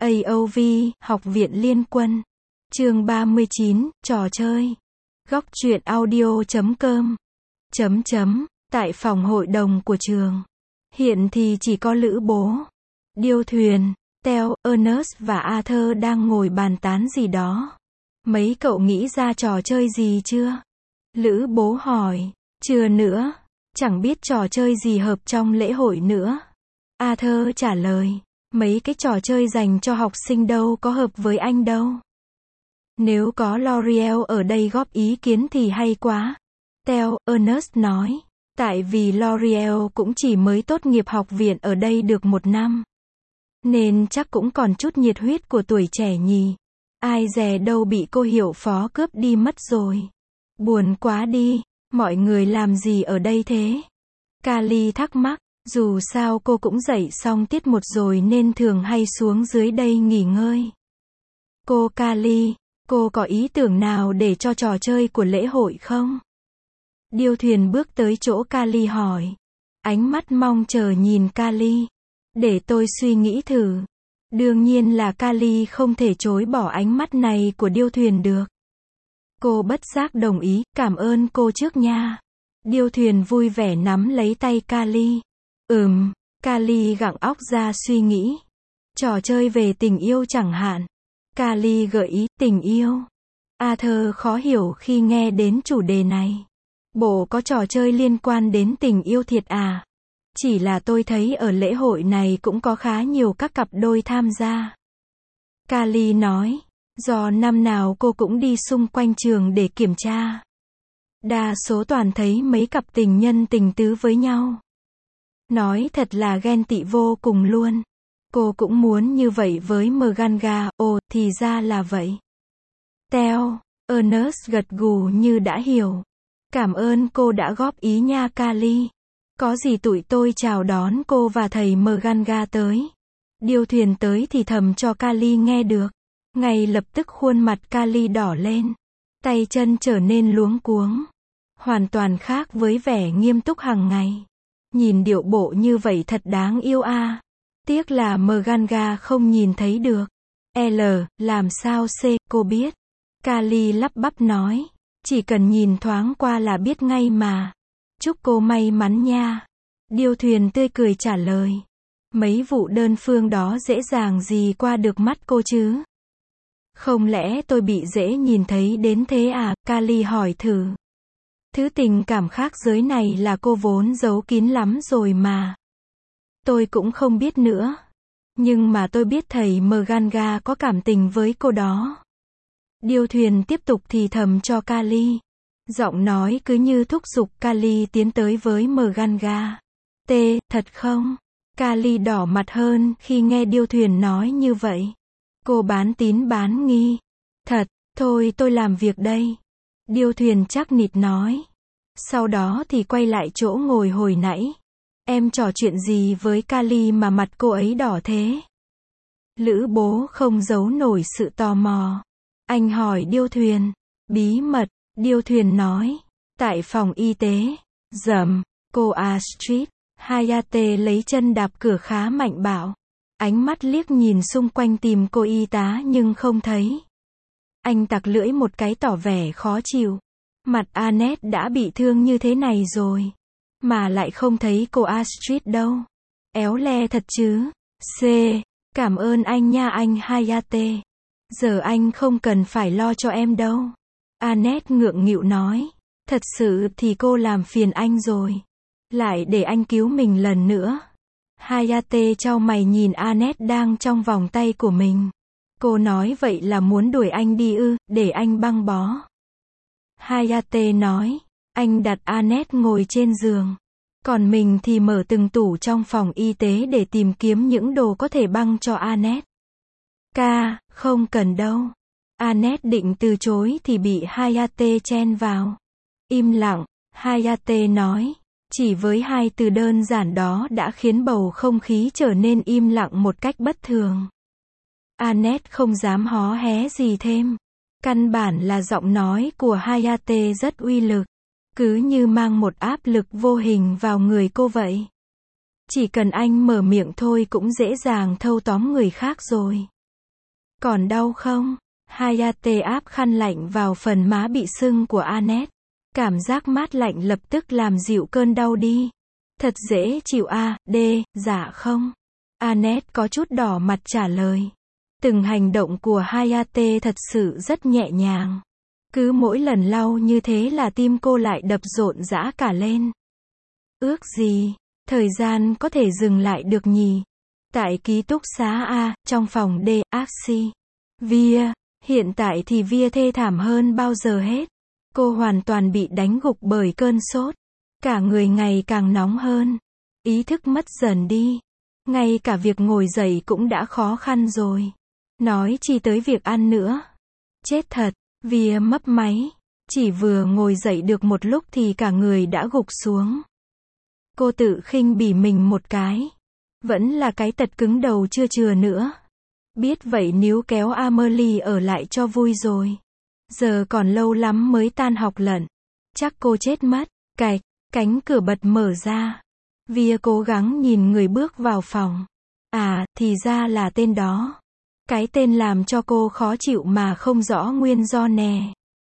AOV, Học viện Liên quân. Chương 39, trò chơi. Góc truyện audio.com. Tại phòng hội đồng của trường. Hiện thì chỉ có Lữ Bố, Điêu Thuyền, Theo, Ernest và Arthur đang ngồi bàn tán gì đó. Mấy cậu nghĩ ra trò chơi gì chưa? Lữ Bố hỏi. Chưa nữa. Chẳng biết trò chơi gì hợp trong lễ hội nữa. Arthur trả lời. Mấy cái trò chơi dành cho học sinh đâu có hợp với anh đâu. Nếu có L'Oreal ở đây góp ý kiến thì hay quá. Theo, Ernest nói. Tại vì L'Oreal cũng chỉ mới tốt nghiệp học viện ở đây được 1 năm. Nên chắc cũng còn chút nhiệt huyết của tuổi trẻ nhỉ. Ai dè đâu bị cô hiệu phó cướp đi mất rồi. Buồn quá đi, mọi người làm gì ở đây thế? Kali thắc mắc, dù sao cô cũng dạy xong tiết 1 rồi nên thường hay xuống dưới đây nghỉ ngơi. Cô Kali, cô có ý tưởng nào để cho trò chơi của lễ hội không? Điêu Thuyền bước tới chỗ Kali hỏi. Ánh mắt mong chờ nhìn Kali. Để tôi suy nghĩ thử. Đương nhiên là Kali không thể chối bỏ ánh mắt này của Điêu Thuyền được. Cô bất giác đồng ý, cảm ơn cô trước nha. Điêu Thuyền vui vẻ nắm lấy tay Kali. Kali gặng óc ra suy nghĩ. Trò chơi về tình yêu chẳng hạn. Kali gợi ý, tình yêu. Arthur khó hiểu khi nghe đến chủ đề này. Bộ có trò chơi liên quan đến tình yêu thiệt à? Chỉ là tôi thấy ở lễ hội này cũng có khá nhiều các cặp đôi tham gia. Kali nói. Do năm nào cô cũng đi xung quanh trường để kiểm tra. Đa số toàn thấy mấy cặp tình nhân tình tứ với nhau. Nói thật là ghen tị vô cùng luôn. Cô cũng muốn như vậy với Mganga. Ồ, thì ra là vậy. Theo, Ernest gật gù như đã hiểu. Cảm ơn cô đã góp ý nha Kali. Có gì tụi tôi chào đón cô và thầy Mganga tới. Điêu Thuyền tới thì thầm cho Kali nghe được. Ngay lập tức khuôn mặt Kali đỏ lên. Tay chân trở nên luống cuống. Hoàn toàn khác với vẻ nghiêm túc hàng ngày. Nhìn điệu bộ như vậy thật đáng yêu a. Tiếc là Mganga không nhìn thấy được. Làm sao cô biết? Kali lắp bắp nói. Chỉ cần nhìn thoáng qua là biết ngay mà. Chúc cô may mắn nha. Điêu Thuyền tươi cười trả lời. Mấy vụ đơn phương đó dễ dàng gì qua được mắt cô chứ? Không lẽ tôi bị dễ nhìn thấy đến thế à? Kali hỏi thử. Thứ tình cảm khác giới này là cô vốn giấu kín lắm rồi mà. Tôi cũng không biết nữa. Nhưng mà tôi biết thầy Mganga có cảm tình với cô đó. Điêu Thuyền tiếp tục thì thầm cho Kali. Giọng nói cứ như thúc giục Kali tiến tới với Mganga. Thật không? Kali đỏ mặt hơn khi nghe Điêu Thuyền nói như vậy. Cô bán tín bán nghi. Thật, thôi tôi làm việc đây. Điêu Thuyền chắc nịch nói. Sau đó thì quay lại chỗ ngồi hồi nãy. Em trò chuyện gì với Kali mà mặt cô ấy đỏ thế? Lữ Bố không giấu nổi sự tò mò. Anh hỏi Điêu Thuyền. Bí mật, Điêu Thuyền nói. Tại phòng y tế. Cô Astrid. Hayate lấy chân đạp cửa khá mạnh bạo. Ánh mắt liếc nhìn xung quanh tìm cô y tá nhưng không thấy. Anh tặc lưỡi một cái tỏ vẻ khó chịu. Mặt Annette đã bị thương như thế này rồi. Mà lại không thấy cô Astrid đâu. Éo le thật chứ. Cảm ơn anh nha anh Hayate. Giờ anh không cần phải lo cho em đâu. Annette ngượng nghịu nói. Thật sự thì cô làm phiền anh rồi. Lại để anh cứu mình lần nữa. Hayate chau mày nhìn Annette đang trong vòng tay của mình. Cô nói vậy là muốn đuổi anh đi ư, để anh băng bó. Hayate nói. Anh đặt Annette ngồi trên giường. Còn mình thì mở từng tủ trong phòng y tế để tìm kiếm những đồ có thể băng cho Annette. Không cần đâu. Annette định từ chối thì bị Hayate chen vào. Im lặng, Hayate nói. Chỉ với 2 từ đơn giản đó đã khiến bầu không khí trở nên im lặng một cách bất thường. Annette không dám hó hé gì thêm. Căn bản là giọng nói của Hayate rất uy lực. Cứ như mang một áp lực vô hình vào người cô vậy. Chỉ cần anh mở miệng thôi cũng dễ dàng thâu tóm người khác rồi. Còn đau không? Hayate áp khăn lạnh vào phần má bị sưng của Annette. Cảm giác mát lạnh lập tức làm dịu cơn đau đi. Thật dễ chịu à, dạ không. Annette có chút đỏ mặt trả lời. Từng hành động của Hayate thật sự rất nhẹ nhàng. Cứ mỗi lần lau như thế là tim cô lại đập rộn rã cả lên. Ước gì thời gian có thể dừng lại được nhỉ? Tại ký túc xá A, trong phòng D, Axie. Via, hiện tại thì Via thê thảm hơn bao giờ hết. Cô hoàn toàn bị đánh gục bởi cơn sốt. Cả người ngày càng nóng hơn. Ý thức mất dần đi. Ngay cả việc ngồi dậy cũng đã khó khăn rồi. Nói chi tới việc ăn nữa. Chết thật, Via mấp máy. Chỉ vừa ngồi dậy được một lúc thì cả người đã gục xuống. Cô tự khinh bỉ mình một cái. Vẫn là cái tật cứng đầu chưa chừa nữa. Biết vậy níu kéo Amelie ở lại cho vui rồi. Giờ còn lâu lắm mới tan học lận. Chắc cô chết mất. Cạch, cánh cửa bật mở ra. Via cố gắng nhìn người bước vào phòng. À, thì ra là tên đó. Cái tên làm cho cô khó chịu mà không rõ nguyên do nè.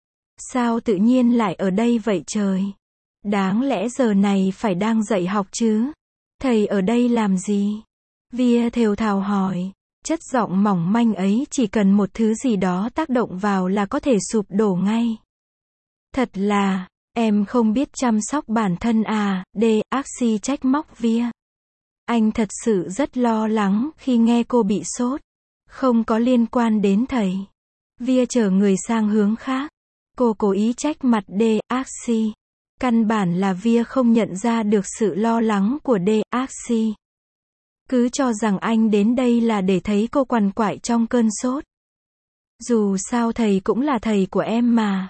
Sao tự nhiên lại ở đây vậy trời? Đáng lẽ giờ này phải đang dạy học chứ? Thầy ở đây làm gì? Via thều thào hỏi. Chất giọng mỏng manh ấy chỉ cần một thứ gì đó tác động vào là có thể sụp đổ ngay. Thật là, em không biết chăm sóc bản thân à, Axie trách móc Via. Anh thật sự rất lo lắng khi nghe cô bị sốt. Không có liên quan đến thầy. Via trở người sang hướng khác. Cô cố ý trách mặt Axie. Căn bản là Via không nhận ra được sự lo lắng của Axie. Cứ cho rằng anh đến đây là để thấy cô quằn quại trong cơn sốt. Dù sao thầy cũng là thầy của em mà.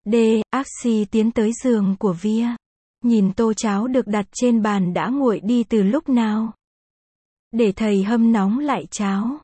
Axie tiến tới giường của Via. Nhìn tô cháo được đặt trên bàn đã nguội đi từ lúc nào. Để thầy hâm nóng lại cháo.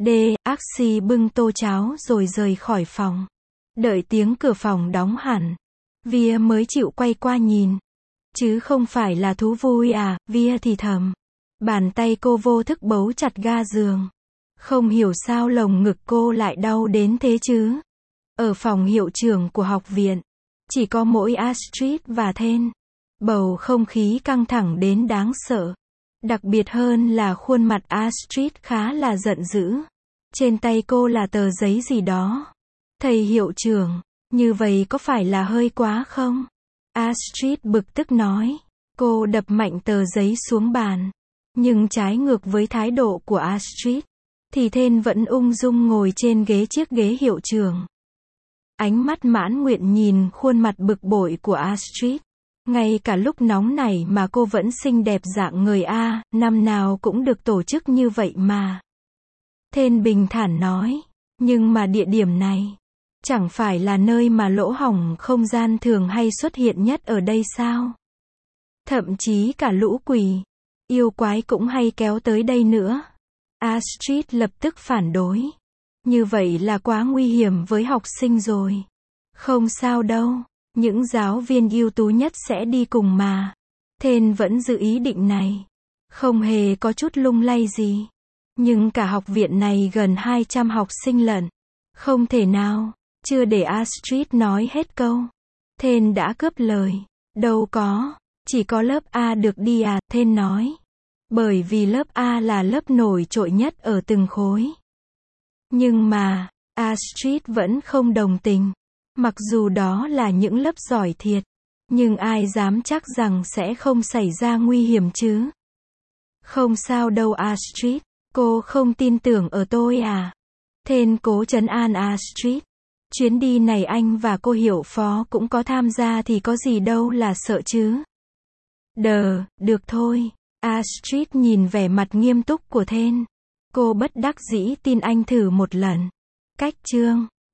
Axie bưng tô cháo rồi rời khỏi phòng. Đợi tiếng cửa phòng đóng hẳn. Via mới chịu quay qua nhìn. Chứ không phải là thú vui à, Via thì thầm. Bàn tay cô vô thức bấu chặt ga giường. Không hiểu sao lồng ngực cô lại đau đến thế chứ. Ở phòng hiệu trưởng của học viện, chỉ có mỗi Astrid và Thên. Bầu không khí căng thẳng đến đáng sợ. Đặc biệt hơn là khuôn mặt Astrid khá là giận dữ. Trên tay cô là tờ giấy gì đó. Thầy hiệu trưởng, như vậy có phải là hơi quá không? Astrid bực tức nói. Cô đập mạnh tờ giấy xuống bàn. Nhưng trái ngược với thái độ của Astrid, thì Thên vẫn ung dung ngồi trên chiếc ghế hiệu trưởng. Ánh mắt mãn nguyện nhìn khuôn mặt bực bội của Astrid. Ngay cả lúc nóng này mà cô vẫn xinh đẹp dạng người A, năm nào cũng được tổ chức như vậy mà. Thên bình thản nói, nhưng mà địa điểm này, chẳng phải là nơi mà lỗ hổng không gian thường hay xuất hiện nhất ở đây sao? Thậm chí cả lũ quỷ, yêu quái cũng hay kéo tới đây nữa. Astrid lập tức phản đối. Như vậy là quá nguy hiểm với học sinh rồi. Không sao đâu, những giáo viên ưu tú nhất sẽ đi cùng mà. Thên vẫn giữ ý định này. Không hề có chút lung lay gì. Nhưng cả học viện này gần 200 học sinh lận. Không thể nào. Chưa để Astrid nói hết câu. Thên đã cướp lời. Đâu có. Chỉ có lớp A được đi à, Thên nói. Bởi vì lớp A là lớp nổi trội nhất ở từng khối. Nhưng mà, Astrid vẫn không đồng tình. Mặc dù đó là những lớp giỏi thiệt. Nhưng ai dám chắc rằng sẽ không xảy ra nguy hiểm chứ? Không sao đâu Astrid. Cô không tin tưởng ở tôi à? Thên cố trấn an Astrid. Chuyến đi này anh và cô hiệu phó cũng có tham gia thì có gì đâu là sợ chứ? Được thôi. Astrid nhìn vẻ mặt nghiêm túc của Thên. Cô bất đắc dĩ tin anh thử một lần. Cách chương